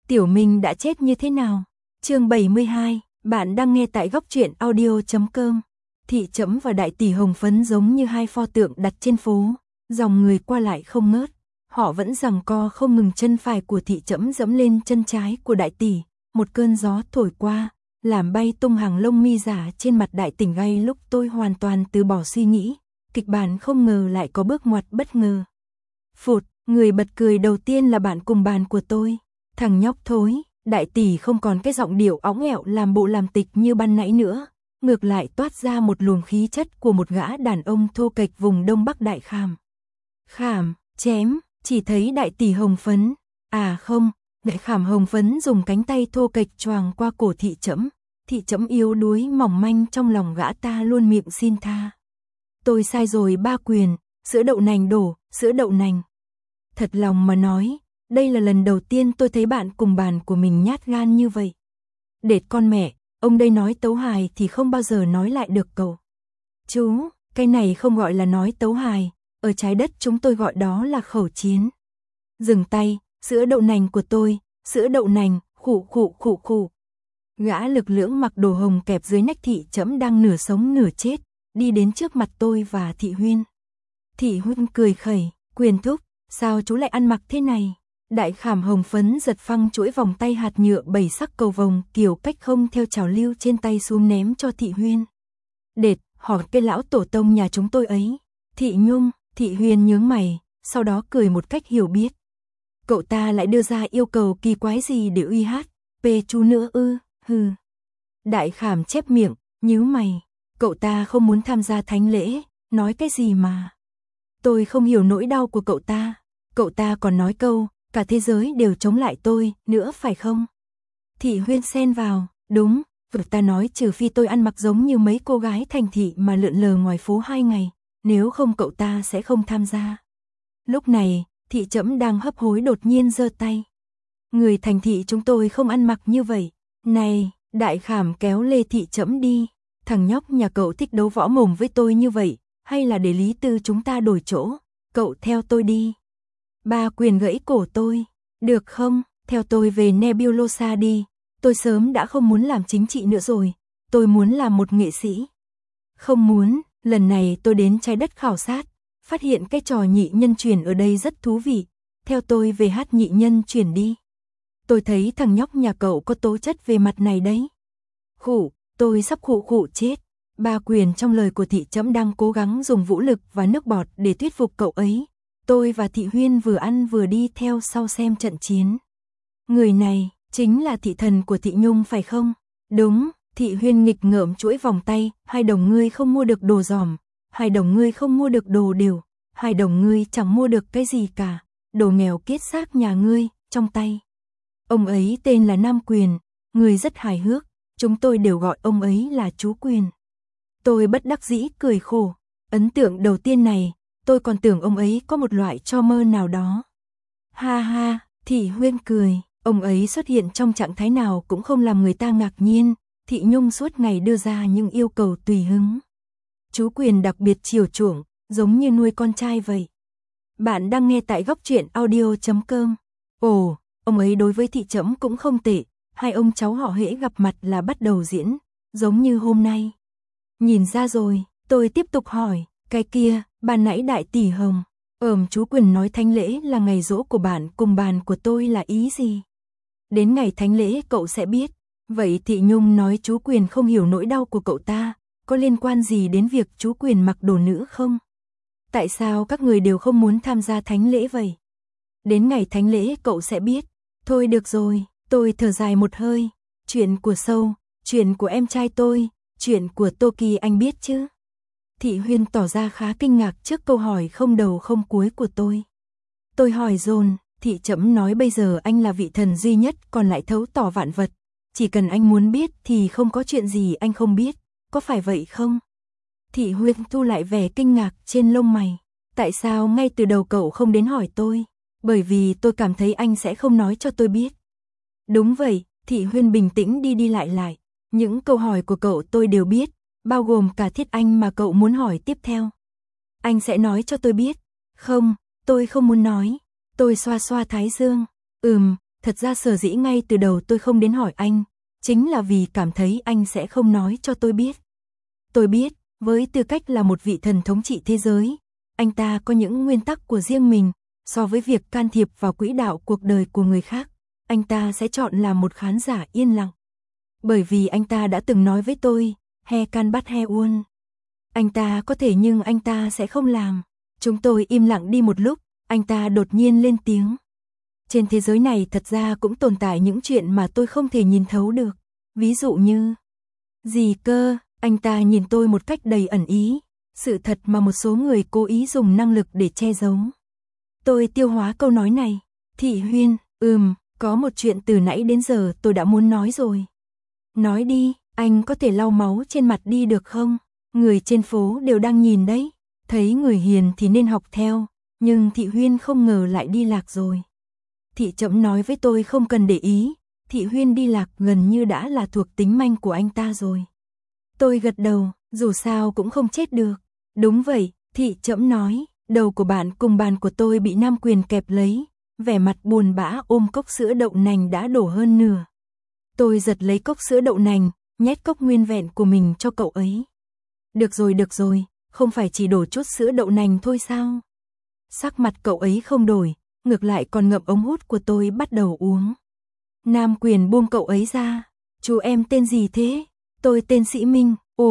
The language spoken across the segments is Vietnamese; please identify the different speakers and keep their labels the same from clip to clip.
Speaker 1: Tiểu Minh đã chết như thế nào? Chương 72, bạn đang nghe tại góc truyện audio.com. Thị Trẫm và Đại Tỷ Hồng Phấn giống như hai pho tượng đặt trên phố, dòng người qua lại không ngớt. Họ vẫn giằng co không ngừng, chân phải của Thị Trẫm giẫm lên chân trái của Đại Tỷ, một cơn gió thổi qua, làm bay tung hàng lông mi giả trên mặt Đại Tỷ. Ngay lúc tôi hoàn toàn từ bỏ suy nghĩ, kịch bản không ngờ lại có bước ngoặt bất ngờ. Phụt, người bật cười đầu tiên là bạn cùng bàn của tôi. Thằng nhóc thối. Đại Tỷ không còn cái giọng điệu óng ẹo làm bộ làm tịch như ban nãy nữa, ngược lại toát ra một luồng khí chất của một gã đàn ông thô kệch vùng Đông Bắc Đại Khảm. Khảm, chém, chỉ thấy Đại Tỷ Hồng Phấn, à không, Đại Khảm Hồng Phấn dùng cánh tay thô kệch choàng qua cổ Thị Trẫm. Thị Trẫm yếu đuối mỏng manh, trong lòng gã ta luôn miệng xin tha. Tôi sai rồi ba quyền, sữa đậu nành đổ, sữa đậu nành. Thật lòng mà nói, đây là lần đầu tiên tôi thấy bạn cùng bàn của mình nhát gan như vậy. Đệt con mẹ, ông đây nói tấu hài thì không bao giờ nói lại được cậu. Chú, cái này không gọi là nói tấu hài, ở trái đất chúng tôi gọi đó là khẩu chiến. Dừng tay, sữa đậu nành của tôi, sữa đậu nành, khụ khụ khụ khụ. Gã lực lưỡng mặc đồ hồng kẹp dưới nách Thị Trẫm đang nửa sống nửa chết, đi đến trước mặt tôi và Thị Huyên. Thị Huyên cười khẩy, Quyền thúc, sao chú lại ăn mặc thế này? Đại Khảm Hồng Phấn giật phăng chuỗi vòng tay hạt nhựa 7 sắc cầu vồng kiểu cách không theo trào lưu trên tay xuống ném cho Thị Huyên. Đệt, hỏi cái lão tổ tông nhà chúng tôi ấy. Thị Nhung, Thị Huyên nhướng mày, sau đó cười một cách hiểu biết. Cậu ta lại đưa ra yêu cầu kỳ quái gì để uy hát, pê chú nữa ư, hừ. Đại Khảm chép miệng, nhíu mày, cậu ta không muốn tham gia thánh lễ, nói cái gì mà. Tôi không hiểu nỗi đau của cậu ta còn nói câu, cả thế giới đều chống lại tôi, nữa phải không? Thị Huyên xen vào, đúng, cậu ta nói trừ phi tôi ăn mặc giống như mấy cô gái thành thị mà lượn lờ ngoài phố 2 ngày, nếu không cậu ta sẽ không tham gia. Lúc này, Thị Trẫm đang hấp hối đột nhiên giơ tay. Người thành thị chúng tôi không ăn mặc như vậy. Này, Đại Khảm kéo Lê Thị Trẫm đi, thằng nhóc nhà cậu thích đấu võ mồm với tôi như vậy, hay là để Lý Tư chúng ta đổi chỗ, cậu theo tôi đi. Ba Quyền gãy cổ tôi, được không, theo tôi về Nebulosa đi, tôi sớm đã không muốn làm chính trị nữa rồi, tôi muốn làm một nghệ sĩ. Không muốn, lần này tôi đến trái đất khảo sát, phát hiện cái trò nhị nhân chuyển ở đây rất thú vị, theo tôi về hát nhị nhân chuyển đi. Tôi thấy thằng nhóc nhà cậu có tố chất về mặt này đấy. Khụ, tôi sắp khụ khụ chết. Ba Quyền trong lời của Thị Trẫm đang cố gắng dùng vũ lực và nước bọt để thuyết phục cậu ấy. Tôi và Thị Huyên vừa ăn vừa đi theo sau xem trận chiến. Người này, chính là thị thần của Thị Nhung phải không? Đúng, Thị Huyên nghịch ngợm chuỗi vòng tay, 2 đồng ngươi không mua được đồ giòm, 2 đồng ngươi không mua được đồ đều, 2 đồng ngươi chẳng mua được cái gì cả, đồ nghèo kiết xác nhà ngươi, trong tay. Ông ấy tên là Nam Quyền, người rất hài hước, chúng tôi đều gọi ông ấy là chú Quyền. Tôi bất đắc dĩ cười khổ, ấn tượng đầu tiên này, tôi còn tưởng ông ấy có một loại cho mơ nào đó. Ha ha, Thị Huyên cười, ông ấy xuất hiện trong trạng thái nào cũng không làm người ta ngạc nhiên, Thị Nhung suốt ngày đưa ra những yêu cầu tùy hứng. Chú Quyền đặc biệt chiều chuộng, giống như nuôi con trai vậy. Bạn đang nghe tại góc truyện audio.com. Ồ, ông ấy đối với Thị Trẫm cũng không tệ, hai ông cháu họ hễ gặp mặt là bắt đầu diễn, giống như hôm nay. Nhìn ra rồi, tôi tiếp tục hỏi, cái kia, ban nãy Đại Tỷ Hồng, chú Quyền nói thánh lễ là ngày giỗ của bạn cùng bàn của tôi là ý gì? Đến ngày thánh lễ cậu sẽ biết. Vậy Thị Nhung nói chú Quyền không hiểu nỗi đau của cậu ta, có liên quan gì đến việc chú Quyền mặc đồ nữ không? Tại sao các người đều không muốn tham gia thánh lễ vậy? Đến ngày thánh lễ cậu sẽ biết. Thôi được rồi, tôi thở dài một hơi. Chuyện của Sâu, chuyện của em trai tôi, chuyện của Toki anh biết chứ? Thị Huyên tỏ ra khá kinh ngạc trước câu hỏi không đầu không cuối của tôi. Tôi hỏi dồn, Thị Trẫm nói bây giờ anh là vị thần duy nhất còn lại thấu tỏ vạn vật. Chỉ cần anh muốn biết thì không có chuyện gì anh không biết, có phải vậy không? Thị Huyên thu lại vẻ kinh ngạc trên lông mày. Tại sao ngay từ đầu cậu không đến hỏi tôi? Bởi vì tôi cảm thấy anh sẽ không nói cho tôi biết. Đúng vậy, Thị Huyên bình tĩnh đi đi lại lại. Những câu hỏi của cậu tôi đều biết, bao gồm cả Thiết Anh mà cậu muốn hỏi tiếp theo. Anh sẽ nói cho tôi biết. Không, tôi không muốn nói. Tôi xoa xoa thái dương. Thật ra sở dĩ ngay từ đầu tôi không đến hỏi anh, chính là vì cảm thấy anh sẽ không nói cho tôi biết. Tôi biết, với tư cách là một vị thần thống trị thế giới, anh ta có những nguyên tắc của riêng mình, so với việc can thiệp vào quỹ đạo cuộc đời của người khác, anh ta sẽ chọn làm một khán giả yên lặng. Bởi vì anh ta đã từng nói với tôi, he can bắt he uôn. Anh ta có thể nhưng anh ta sẽ không làm. Chúng tôi im lặng đi một lúc, anh ta đột nhiên lên tiếng. Trên thế giới này thật ra cũng tồn tại những chuyện mà tôi không thể nhìn thấu được. Ví dụ như... Gì cơ? Anh ta nhìn tôi một cách đầy ẩn ý. Sự thật mà một số người cố ý dùng năng lực để che giấu. Tôi tiêu hóa câu nói này. Thị Huyên, có một chuyện từ nãy đến giờ tôi đã muốn nói rồi. Nói đi, anh có thể lau máu trên mặt đi được không? Người trên phố đều đang nhìn đấy. Thấy người hiền thì nên học theo. Nhưng Thị Huyên không ngờ lại đi lạc rồi. Thị Chậm nói với tôi không cần để ý. Thị Huyên đi lạc gần như đã là thuộc tính manh của anh ta rồi. Tôi gật đầu, dù sao cũng không chết được. Đúng vậy, Thị Chậm nói. Đầu của bạn cùng bàn của tôi bị Nam Quyền kẹp lấy. Vẻ mặt buồn bã ôm cốc sữa đậu nành đã đổ hơn nửa. Tôi giật lấy cốc sữa đậu nành, nhét cốc nguyên vẹn của mình cho cậu ấy. Được rồi, không phải chỉ đổ chút sữa đậu nành thôi sao? Sắc mặt cậu ấy không đổi, ngược lại còn ngậm ống hút của tôi bắt đầu uống. Nam Quyền buông cậu ấy ra. Chú em tên gì thế? Tôi tên Sĩ Minh.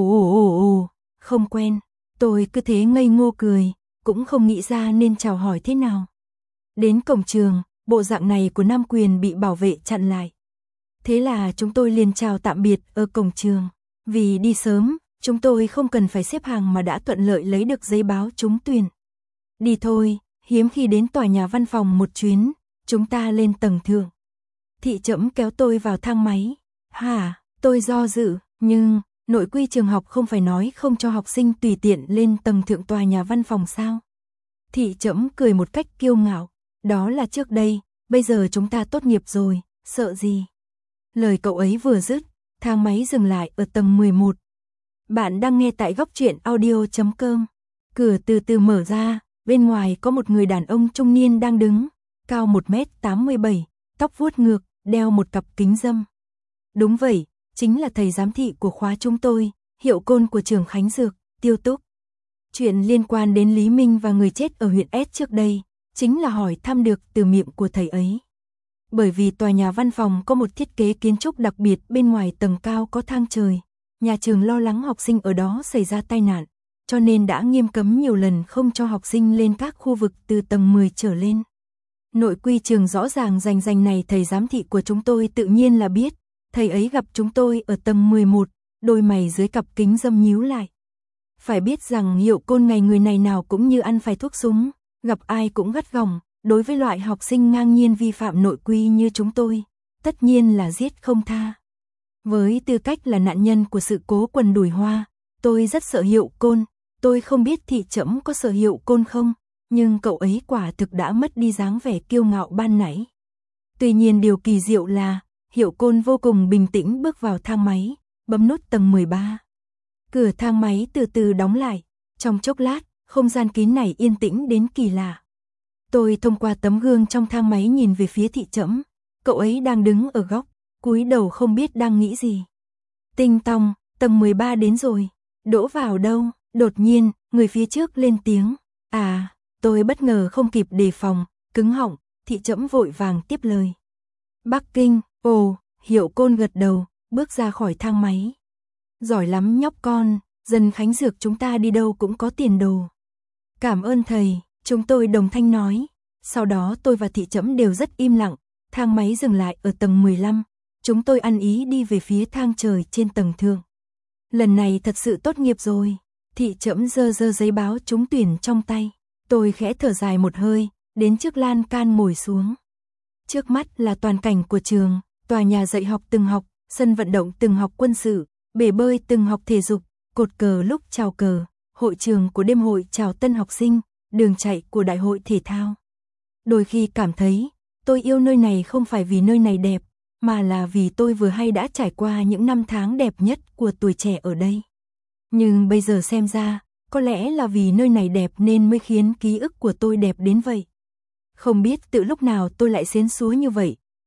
Speaker 1: Ồ, không quen. Tôi cứ thế ngây ngô cười, cũng không nghĩ ra nên chào hỏi thế nào. Đến cổng trường, bộ dạng này của Nam Quyền bị bảo vệ chặn lại. Thế là chúng tôi liền chào tạm biệt ở cổng trường. Vì đi sớm, chúng tôi không cần phải xếp hàng mà đã thuận lợi lấy được giấy báo trúng tuyển. Đi thôi, hiếm khi đến tòa nhà văn phòng một chuyến, chúng ta lên tầng thượng. Thị Chậm kéo tôi vào thang máy. Hả, tôi do dự, nhưng nội quy trường học không phải nói không cho học sinh tùy tiện lên tầng thượng tòa nhà văn phòng sao? Thị Chậm cười một cách kiêu ngạo. Đó là trước đây, bây giờ chúng ta tốt nghiệp rồi, sợ gì? Lời cậu ấy vừa dứt, thang máy dừng lại ở tầng 11. Bạn đang nghe tại góc truyện audio.com. Cửa từ từ mở ra, bên ngoài có một người đàn ông trung niên đang đứng, cao 1m87, tóc vuốt ngược, đeo một cặp kính râm. Đúng vậy, chính là thầy giám thị của khóa chúng tôi, hiệu côn của trường Khánh Dược, Tiêu Túc. Chuyện liên quan đến Lý Minh và người chết ở huyện S trước đây, chính là hỏi thăm được từ miệng của thầy ấy. Bởi vì tòa nhà văn phòng có một thiết kế kiến trúc đặc biệt, bên ngoài tầng cao có thang trời. Nhà trường lo lắng học sinh ở đó xảy ra tai nạn, cho nên đã nghiêm cấm nhiều lần không cho học sinh lên các khu vực từ tầng 10 trở lên. Nội quy trường rõ ràng rành này thầy giám thị của chúng tôi tự nhiên là biết. Thầy ấy gặp chúng tôi ở tầng 11, đôi mày dưới cặp kính râm nhíu lại. Phải biết rằng hiệu côn ngày người này nào cũng như ăn phải thuốc súng, gặp ai cũng gắt gỏng. Đối với loại học sinh ngang nhiên vi phạm nội quy như chúng tôi, tất nhiên là giết không tha. Với tư cách là nạn nhân của sự cố quần đùi hoa, tôi rất sợ hiệu côn. Tôi không biết Thị Chậm có sợ hiệu côn không, nhưng cậu ấy quả thực đã mất đi dáng vẻ kiêu ngạo ban nãy. Tuy nhiên điều kỳ diệu là, hiệu côn vô cùng bình tĩnh bước vào thang máy, bấm nút tầng 13. Cửa thang máy từ từ đóng lại, trong chốc lát, không gian kín này yên tĩnh đến kỳ lạ. Tôi thông qua tấm gương trong thang máy nhìn về phía Thị Chậm, cậu ấy đang đứng ở góc, cúi đầu không biết đang nghĩ gì. Tinh tong, tầng 13 đến rồi, đỗ vào đâu? Đột nhiên, người phía trước lên tiếng. À, tôi bất ngờ không kịp đề phòng, cứng họng, Thị Chậm vội vàng tiếp lời. Bắc Kinh, hiệu côn gật đầu, bước ra khỏi thang máy. Giỏi lắm nhóc con, dân Khánh Dược chúng ta đi đâu cũng có tiền đồ. Cảm ơn thầy. Chúng tôi đồng thanh nói. Sau đó tôi và Thị Chậm đều rất im lặng. Thang máy dừng lại ở tầng 15. Chúng tôi ăn ý đi về phía thang trời trên tầng thượng. Lần này thật sự tốt nghiệp rồi. Thị Chậm giơ giấy báo trúng tuyển trong tay. Tôi khẽ thở dài một hơi, đến trước lan can ngồi xuống. Trước mắt là toàn cảnh của trường, tòa nhà dạy học từng học, sân vận động từng học quân sự, bể bơi từng học thể dục, cột cờ lúc chào cờ, hội trường của đêm hội chào tân học sinh, đường chạy của đại hội thể thao. Đôi khi cảm thấy, tôi yêu nơi này không phải vì nơi này đẹp, mà là vì tôi vừa hay đã trải qua những năm tháng đẹp nhất của tuổi trẻ ở đây. Nhưng bây giờ xem ra, có lẽ là vì nơi này đẹp nên mới khiến ký ức của tôi đẹp đến vậy. Không biết từ lúc nào tôi lại xến xúa như vậy,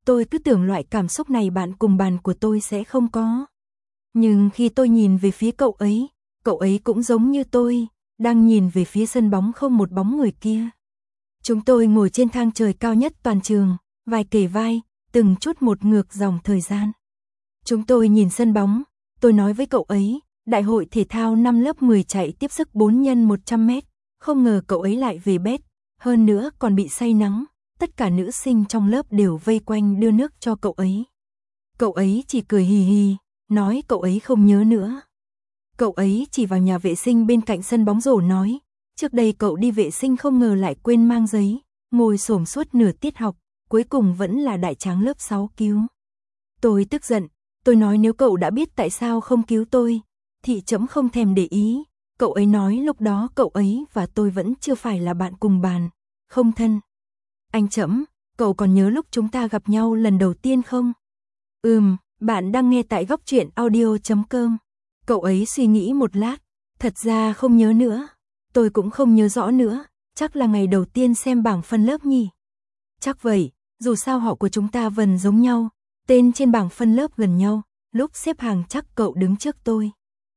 Speaker 1: Tôi cứ tưởng loại cảm xúc này bạn cùng bàn của tôi sẽ không có. Nhưng khi tôi nhìn về phía cậu ấy cũng giống như tôi, đang nhìn về phía sân bóng không một bóng người kia. Chúng tôi ngồi trên thang trời cao nhất toàn trường, vai kề vai, từng chút một ngược dòng thời gian. Chúng tôi nhìn sân bóng, tôi nói với cậu ấy, đại hội thể thao năm lớp 10 chạy tiếp sức 4x100m, không ngờ cậu ấy lại về bét, hơn nữa còn bị say nắng, tất cả nữ sinh trong lớp đều vây quanh đưa nước cho cậu ấy. Cậu ấy chỉ cười hì hì, nói cậu ấy không nhớ nữa. Cậu ấy chỉ vào nhà vệ sinh bên cạnh sân bóng rổ nói, trước đây cậu đi vệ sinh không ngờ lại quên mang giấy, ngồi xổm suốt nửa tiết học, cuối cùng vẫn là đại tráng lớp 6 cứu. Tôi tức giận, tôi nói nếu cậu đã biết tại sao không cứu tôi, thì chấm không thèm để ý. Cậu ấy nói lúc đó cậu ấy và tôi vẫn chưa phải là bạn cùng bàn, không thân. Anh chấm, cậu còn nhớ lúc chúng ta gặp nhau lần đầu tiên không? Bạn đang nghe tại góc truyện audio.com. Cậu ấy suy nghĩ một lát, thật ra không nhớ nữa. Tôi cũng không nhớ rõ nữa, chắc là ngày đầu tiên xem bảng phân lớp nhỉ. Chắc vậy, dù sao họ của chúng ta vần giống nhau, tên trên bảng phân lớp gần nhau, lúc xếp hàng chắc cậu đứng trước tôi.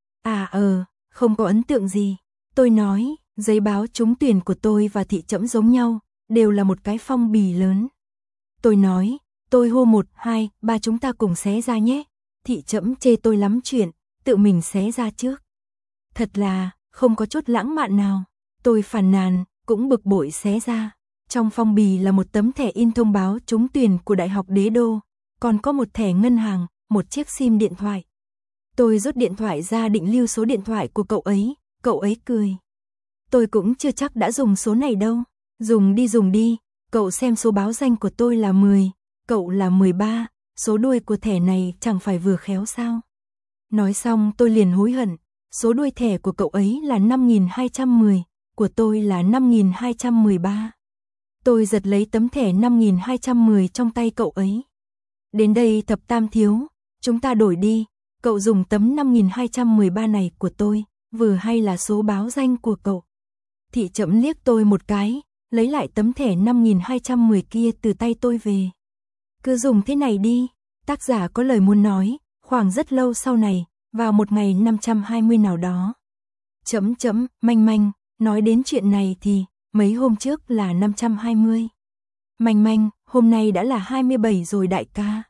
Speaker 1: Không có ấn tượng gì. Tôi nói, giấy báo trúng tuyển của tôi và thị trẫm giống nhau, đều là một cái phong bì lớn. Tôi nói, tôi hô 1, 2, 3 chúng ta cùng xé ra nhé. Thị trẫm chê tôi lắm chuyện, tự mình xé ra trước. Thật là, không có chút lãng mạn nào. Tôi phàn nàn, cũng bực bội xé ra. Trong phong bì là một tấm thẻ in thông báo trúng tuyển của Đại học Đế Đô, còn có một thẻ ngân hàng, một chiếc sim điện thoại. Tôi rút điện thoại ra định lưu số điện thoại của cậu ấy cười. Tôi cũng chưa chắc đã dùng số này đâu. Dùng đi, cậu xem số báo danh của tôi là 10, cậu là 13, số đuôi của thẻ này chẳng phải vừa khéo sao. Nói xong tôi liền hối hận, số đuôi thẻ của cậu ấy là 5210, của tôi là 5213. Tôi giật lấy tấm thẻ 5210 trong tay cậu ấy. Đến đây thập tam thiếu, chúng ta đổi đi, cậu dùng tấm 5213 này của tôi, vừa hay là số báo danh của cậu. Thị trẫm liếc tôi một cái, lấy lại tấm thẻ 5210 kia từ tay tôi về. Cứ dùng thế này đi, tác giả có lời muốn nói, khoảng rất lâu sau này, vào một ngày 520 nào đó. Manh, nói đến chuyện này thì, mấy hôm trước là 520. Manh, hôm nay đã là 27 rồi đại ca.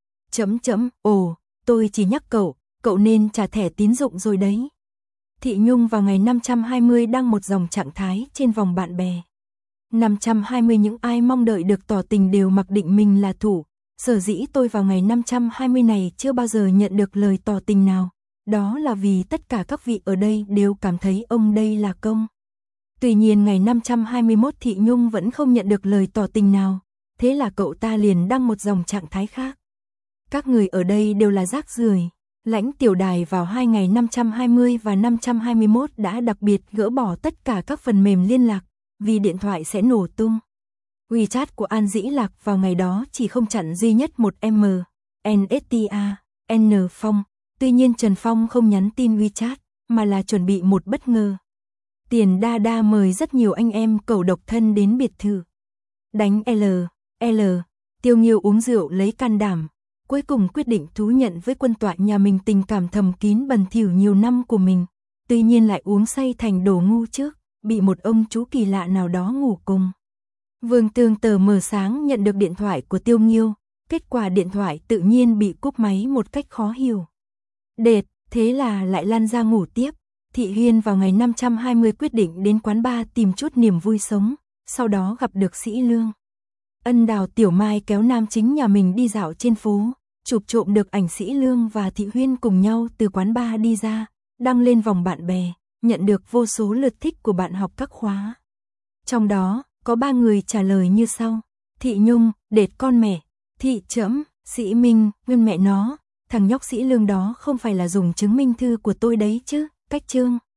Speaker 1: Tôi chỉ nhắc cậu nên trả thẻ tín dụng rồi đấy. Thị Nhung vào ngày 520 đăng một dòng trạng thái trên vòng bạn bè. 520 những ai mong đợi được tỏ tình đều mặc định mình là thủ. Sở dĩ tôi vào ngày 520 này chưa bao giờ nhận được lời tỏ tình nào. Đó là vì tất cả các vị ở đây đều cảm thấy ông đây là công. Tuy nhiên ngày 521 Thị Nhung vẫn không nhận được lời tỏ tình nào. Thế là cậu ta liền đăng một dòng trạng thái khác. Các người ở đây đều là rác rưởi. Lãnh tiểu đài vào 2 ngày 520 và 521 đã đặc biệt gỡ bỏ tất cả các phần mềm liên lạc, vì điện thoại sẽ nổ tung. WeChat của An Dĩ Lạc vào ngày đó chỉ không chặn duy nhất một NSTA, N Phong. Tuy nhiên Trần Phong không nhắn tin WeChat, mà là chuẩn bị một bất ngờ. Tiền Đa mời rất nhiều anh em cẩu độc thân đến biệt thự. Đánh L, Tiêu Nghiêu uống rượu lấy can đảm. Cuối cùng quyết định thú nhận với quân tọa nhà mình tình cảm thầm kín bẩn thỉu nhiều năm của mình. Tuy nhiên lại uống say thành đồ ngu trước, bị một ông chú kỳ lạ nào đó ngủ cùng. Vương Tương tờ mờ sáng nhận được điện thoại của Tiêu Nghiêu. Kết quả điện thoại tự nhiên bị cúp máy một cách khó hiểu. Thế là lại lăn ra ngủ tiếp. Thị Huyên vào ngày 520 quyết định đến quán bar tìm chút niềm vui sống. Sau đó gặp được Sĩ Lương. Ân Đào Tiểu Mai kéo nam chính nhà mình đi dạo trên phố, chụp trộm được ảnh Sĩ Lương và Thị Huyên cùng nhau từ quán bar đi ra, đăng lên vòng bạn bè, nhận được vô số lượt thích của bạn học các khóa. Trong đó, có 3 người trả lời như sau: Thị Nhung, đệt con mẹ, Thị Trẫm, Sĩ Minh, nguyên mẹ nó, thằng nhóc Sĩ Lương đó không phải là dùng chứng minh thư của tôi đấy chứ, cách chương.